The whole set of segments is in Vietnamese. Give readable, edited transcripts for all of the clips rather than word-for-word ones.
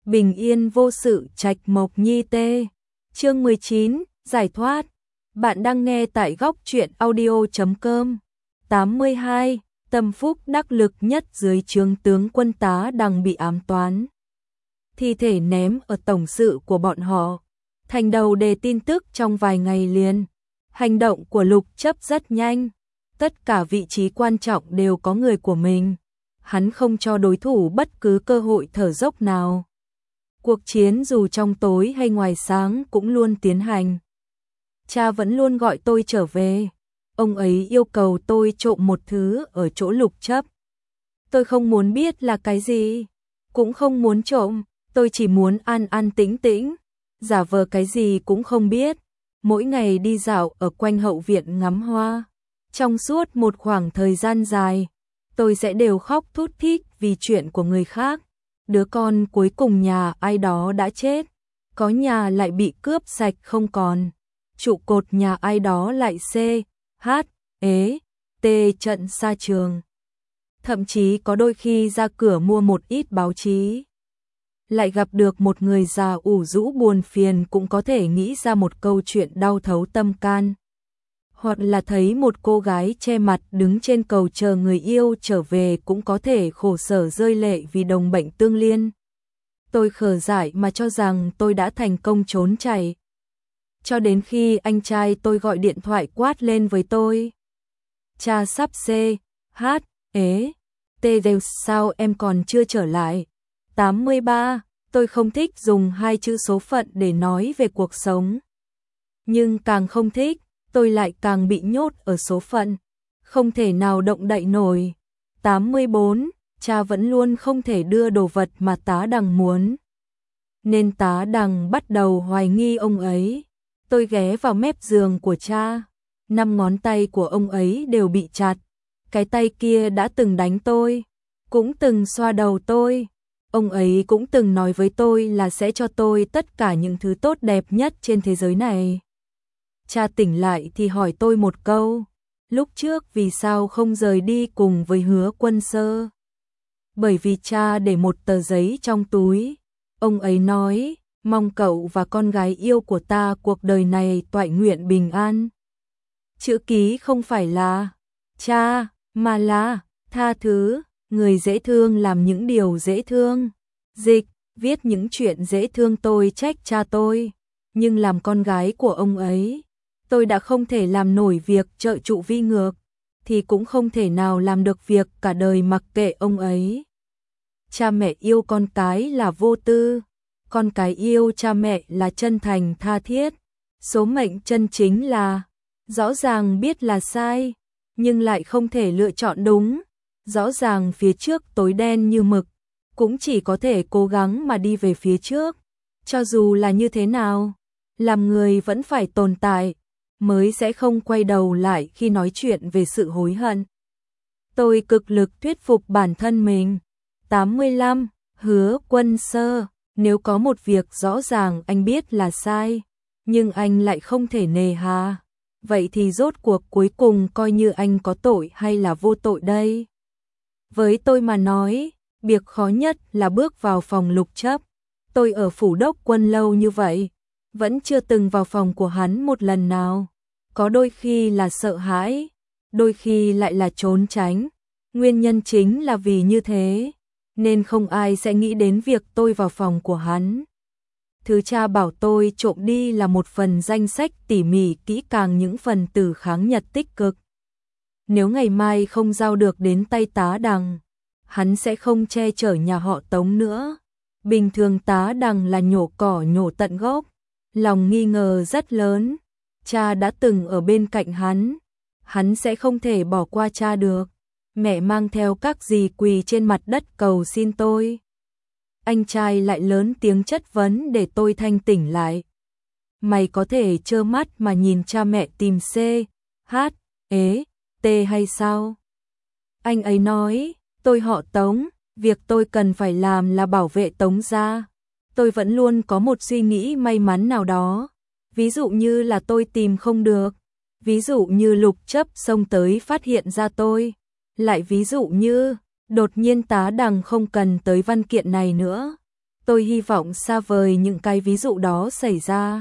bình yên vô sự trạch mộc nhi tê. Chương 19, giải thoát. Bạn đang nghe tại góc truyện audio.com. 82. Tâm phúc đắc lực nhất dưới trướng tướng quân Tá Đằng bị ám toán. Thi thể ném ở tổng sự của bọn họ. Thành đầu đề tin tức trong vài ngày liền. Hành động của Lục Chấp rất nhanh. Tất cả vị trí quan trọng đều có người của mình. Hắn không cho đối thủ bất cứ cơ hội thở dốc nào. Cuộc chiến dù trong tối hay ngoài sáng cũng luôn tiến hành. Cha vẫn luôn gọi tôi trở về. Ông ấy yêu cầu tôi trộm một thứ ở chỗ Lục Chấp. Tôi không muốn biết là cái gì, cũng không muốn trộm, tôi chỉ muốn an an tĩnh tĩnh, giả vờ cái gì cũng không biết. Mỗi ngày đi dạo ở quanh hậu viện ngắm hoa. Trong suốt một khoảng thời gian dài, tôi sẽ đều khóc thút thít vì chuyện của người khác. Đứa con cuối cùng nhà ai đó đã chết, có nhà lại bị cướp sạch không còn, trụ cột nhà ai đó lại trận xa trường. Thậm chí có đôi khi ra cửa mua một ít báo chí, lại gặp được một người già ủ rũ buồn phiền cũng có thể nghĩ ra một câu chuyện đau thấu tâm can. Hoặc là thấy một cô gái che mặt đứng trên cầu chờ người yêu trở về cũng có thể khổ sở rơi lệ vì đồng bệnh tương liên. Tôi khờ dại mà cho rằng tôi đã thành công trốn chạy. Cho đến khi anh trai tôi gọi điện thoại quát lên với tôi. Cha sắp đều sao em còn chưa trở lại? 83, tôi không thích dùng hai chữ số phận để nói về cuộc sống. Nhưng càng không thích, tôi lại càng bị nhốt ở số phận, không thể nào động đậy nổi. 84, cha vẫn luôn không thể đưa đồ vật mà Tá Đằng muốn. Nên Tá Đằng bắt đầu hoài nghi ông ấy. Tôi ghé vào mép giường của cha, 5 ngón tay của ông ấy đều bị chặt. Cái tay kia đã từng đánh tôi, cũng từng xoa đầu tôi. Ông ấy cũng từng nói với tôi là sẽ cho tôi tất cả những thứ tốt đẹp nhất trên thế giới này. Cha tỉnh lại thì hỏi tôi một câu, lúc trước vì sao không rời đi cùng với Hứa Quân Sơ? Bởi vì cha để một tờ giấy trong túi. Ông ấy nói, mong cậu và con gái yêu của ta cuộc đời này toại nguyện bình an. Chữ ký không phải là cha, mà là tha thứ, người dễ thương làm những điều dễ thương. Dịch, viết những chuyện dễ thương tôi trách cha tôi, nhưng làm con gái của ông ấy, tôi đã không thể làm nổi việc trợ trụ vi ngược, thì cũng không thể nào làm được việc cả đời mặc kệ ông ấy. Cha mẹ yêu con cái là vô tư, con cái yêu cha mẹ là chân thành tha thiết. Số mệnh chân chính là rõ ràng biết là sai, nhưng lại không thể lựa chọn đúng. Rõ ràng phía trước tối đen như mực, cũng chỉ có thể cố gắng mà đi về phía trước. Cho dù là như thế nào, làm người vẫn phải tồn tại, mới sẽ không quay đầu lại khi nói chuyện về sự hối hận. Tôi cực lực thuyết phục bản thân mình. 85. Hứa Quân Sơ, nếu có một việc rõ ràng anh biết là sai, nhưng anh lại không thể nề hà, vậy thì rốt cuộc cuối cùng coi như anh có tội hay là vô tội đây? Với tôi mà nói, việc khó nhất là bước vào phòng Lục Chấp. Tôi ở phủ đốc quân lâu như vậy, vẫn chưa từng vào phòng của hắn một lần nào. Có đôi khi là sợ hãi, đôi khi lại là trốn tránh. Nguyên nhân chính là vì như thế, nên không ai sẽ nghĩ đến việc tôi vào phòng của hắn. Thứ cha bảo tôi trộm đi là một phần danh sách tỉ mỉ kỹ càng những phần tử kháng Nhật tích cực. Nếu ngày mai không giao được đến tay Tá Đằng, hắn sẽ không che chở nhà họ Tống nữa. Bình thường Tá Đằng là nhổ cỏ nhổ tận gốc, lòng nghi ngờ rất lớn. Cha đã từng ở bên cạnh hắn sẽ không thể bỏ qua cha được. Mẹ mang theo các dì quỳ trên mặt đất cầu xin tôi. Anh trai lại lớn tiếng chất vấn để tôi thanh tỉnh lại. Mày có thể trơ mắt mà nhìn cha mẹ tìm hay sao? Anh ấy nói, tôi họ Tống, việc tôi cần phải làm là bảo vệ Tống gia. Tôi vẫn luôn có một suy nghĩ may mắn nào đó. Ví dụ như là tôi tìm không được. Ví dụ như Lục Chấp xông tới phát hiện ra tôi. Lại ví dụ như, đột nhiên Tá Đằng không cần tới văn kiện này nữa. Tôi hy vọng xa vời những cái ví dụ đó xảy ra.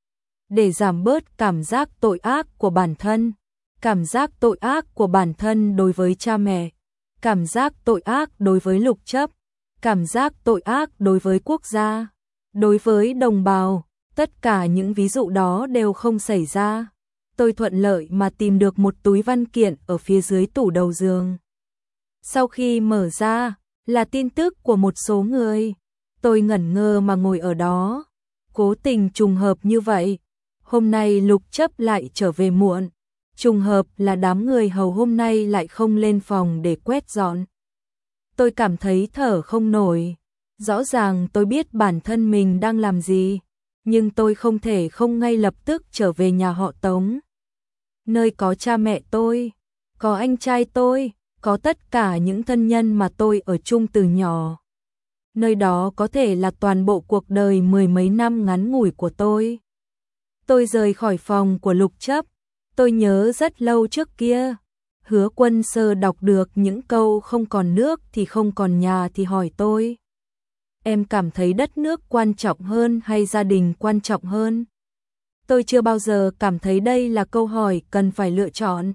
Để giảm bớt cảm giác tội ác của bản thân. Cảm giác tội ác của bản thân đối với cha mẹ. Cảm giác tội ác đối với Lục Chấp. Cảm giác tội ác đối với quốc gia. Đối với đồng bào. Tất cả những ví dụ đó đều không xảy ra. Tôi thuận lợi mà tìm được một túi văn kiện ở phía dưới tủ đầu giường. Sau khi mở ra, là tin tức của một số người. Tôi ngẩn ngơ mà ngồi ở đó. Cố tình trùng hợp như vậy. Hôm nay Lục Chấp lại trở về muộn. Trùng hợp là đám người hầu hôm nay lại không lên phòng để quét dọn. Tôi cảm thấy thở không nổi. Rõ ràng tôi biết bản thân mình đang làm gì, nhưng tôi không thể không ngay lập tức trở về nhà họ Tống. Nơi có cha mẹ tôi, có anh trai tôi, có tất cả những thân nhân mà tôi ở chung từ nhỏ. Nơi đó có thể là toàn bộ cuộc đời mười mấy năm ngắn ngủi của tôi. Tôi rời khỏi phòng của Lục Chấp. Tôi nhớ rất lâu trước kia, Hứa Quân Sơ đọc được những câu không còn nước thì không còn nhà thì hỏi tôi. Em cảm thấy đất nước quan trọng hơn hay gia đình quan trọng hơn? Tôi chưa bao giờ cảm thấy đây là câu hỏi cần phải lựa chọn.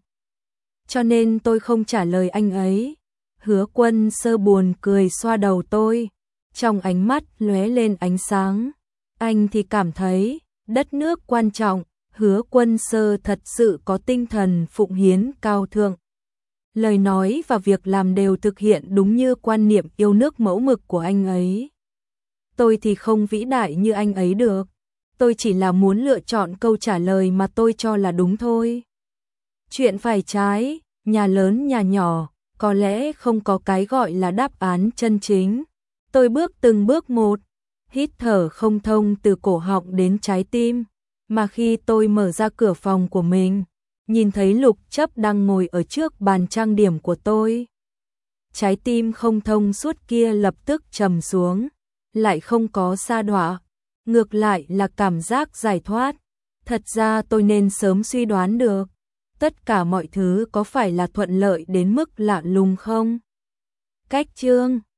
Cho nên tôi không trả lời anh ấy. Hứa Quân Sơ buồn cười xoa đầu tôi. Trong ánh mắt lóe lên ánh sáng. Anh thì cảm thấy đất nước quan trọng. Hứa Quân Sơ thật sự có tinh thần phụng hiến cao thượng. Lời nói và việc làm đều thực hiện đúng như quan niệm yêu nước mẫu mực của anh ấy. Tôi thì không vĩ đại như anh ấy được. Tôi chỉ là muốn lựa chọn câu trả lời mà tôi cho là đúng thôi. Chuyện phải trái, nhà lớn nhà nhỏ, có lẽ không có cái gọi là đáp án chân chính. Tôi bước từng bước một, hít thở không thông từ cổ họng đến trái tim. Mà khi tôi mở ra cửa phòng của mình, nhìn thấy Lục Chấp đang ngồi ở trước bàn trang điểm của tôi. Trái tim không thông suốt kia lập tức trầm xuống, lại không có sa đọa, ngược lại là cảm giác giải thoát. Thật ra tôi nên sớm suy đoán được, tất cả mọi thứ có phải là thuận lợi đến mức lạ lùng không? Cách chương